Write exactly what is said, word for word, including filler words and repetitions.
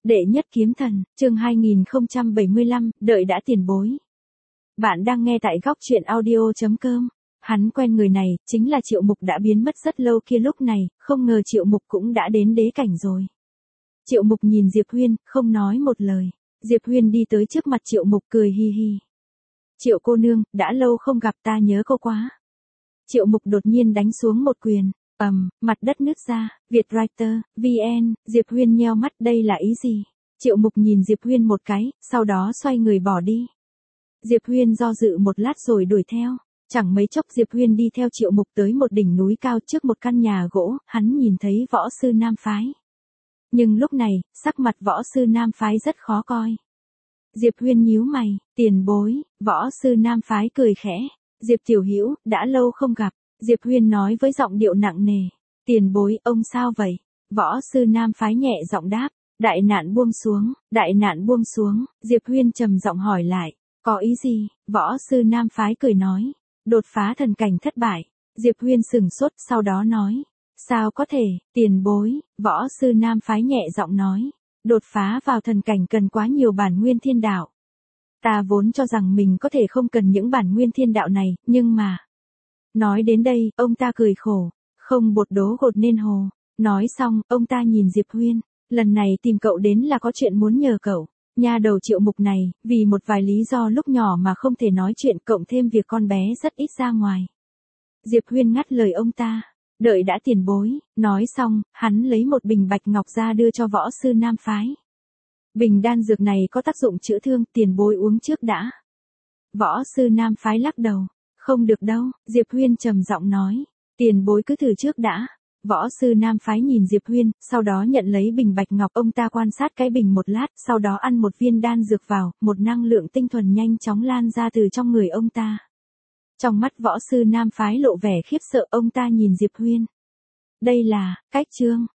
Đệ nhất kiếm thần, chương hai nghìn không trăm bảy mươi lăm, đợi đã tiền bối. Bạn đang nghe tại góc truyện audio chấm com. Hắn quen người này, chính là Triệu Mục đã biến mất rất lâu kia lúc này, không ngờ Triệu Mục cũng đã đến đế cảnh rồi. Triệu Mục nhìn Diệp Huyên, không nói một lời. Diệp Huyên đi tới trước mặt Triệu Mục cười hi hi. Triệu cô nương, đã lâu không gặp, ta nhớ cô quá. Triệu Mục đột nhiên đánh xuống một quyền. Ầm, um, mặt đất nứt ra. Vietwriter, vê en, Diệp Huyên nheo mắt, đây là ý gì? Triệu Mục nhìn Diệp Huyên một cái, sau đó xoay người bỏ đi. Diệp Huyên do dự một lát rồi đuổi theo. Chẳng mấy chốc Diệp Huyên đi theo Triệu Mục tới một đỉnh núi cao trước một căn nhà gỗ, hắn nhìn thấy võ sư Nam Phái. Nhưng lúc này, sắc mặt võ sư Nam Phái rất khó coi. Diệp Huyên nhíu mày, tiền bối, võ sư Nam Phái cười khẽ. Diệp tiểu hữu, đã lâu không gặp. Diệp Huyên nói với giọng điệu nặng nề. Tiền bối, ông sao vậy? Võ sư Nam Phái nhẹ giọng đáp. Đại nạn buông xuống, đại nạn buông xuống. Diệp Huyên trầm giọng hỏi lại. Có ý gì? Võ sư Nam Phái cười nói. Đột phá thần cảnh thất bại. Diệp Huyên sừng sốt, sau đó nói. Sao có thể, tiền bối? Võ sư Nam Phái nhẹ giọng nói. Đột phá vào thần cảnh cần quá nhiều bản nguyên thiên đạo. Ta vốn cho rằng mình có thể không cần những bản nguyên thiên đạo này, nhưng mà... Nói đến đây, ông ta cười khổ. Không bột đố gột nên hồ. Nói xong, ông ta nhìn Diệp Huyên. Lần này tìm cậu đến là có chuyện muốn nhờ cậu. Nha đầu Triệu Mục này, vì một vài lý do lúc nhỏ mà không thể nói chuyện, cộng thêm việc con bé rất ít ra ngoài. Diệp Huyên ngắt lời ông ta. Đợi đã tiền bối. Nói xong, hắn lấy một bình bạch ngọc ra đưa cho võ sư Nam Phái. Bình đan dược này có tác dụng chữa thương, tiền bối uống trước đã. Võ sư Nam Phái lắc đầu. Không được đâu, Diệp Huyên trầm giọng nói. Tiền bối cứ thử trước đã. Võ sư Nam Phái nhìn Diệp Huyên, sau đó nhận lấy bình bạch ngọc, ông ta quan sát cái bình một lát, sau đó ăn một viên đan dược vào, một năng lượng tinh thuần nhanh chóng lan ra từ trong người ông ta. Trong mắt võ sư Nam Phái lộ vẻ khiếp sợ, ông ta nhìn Diệp Huyên. Đây là, cách chương.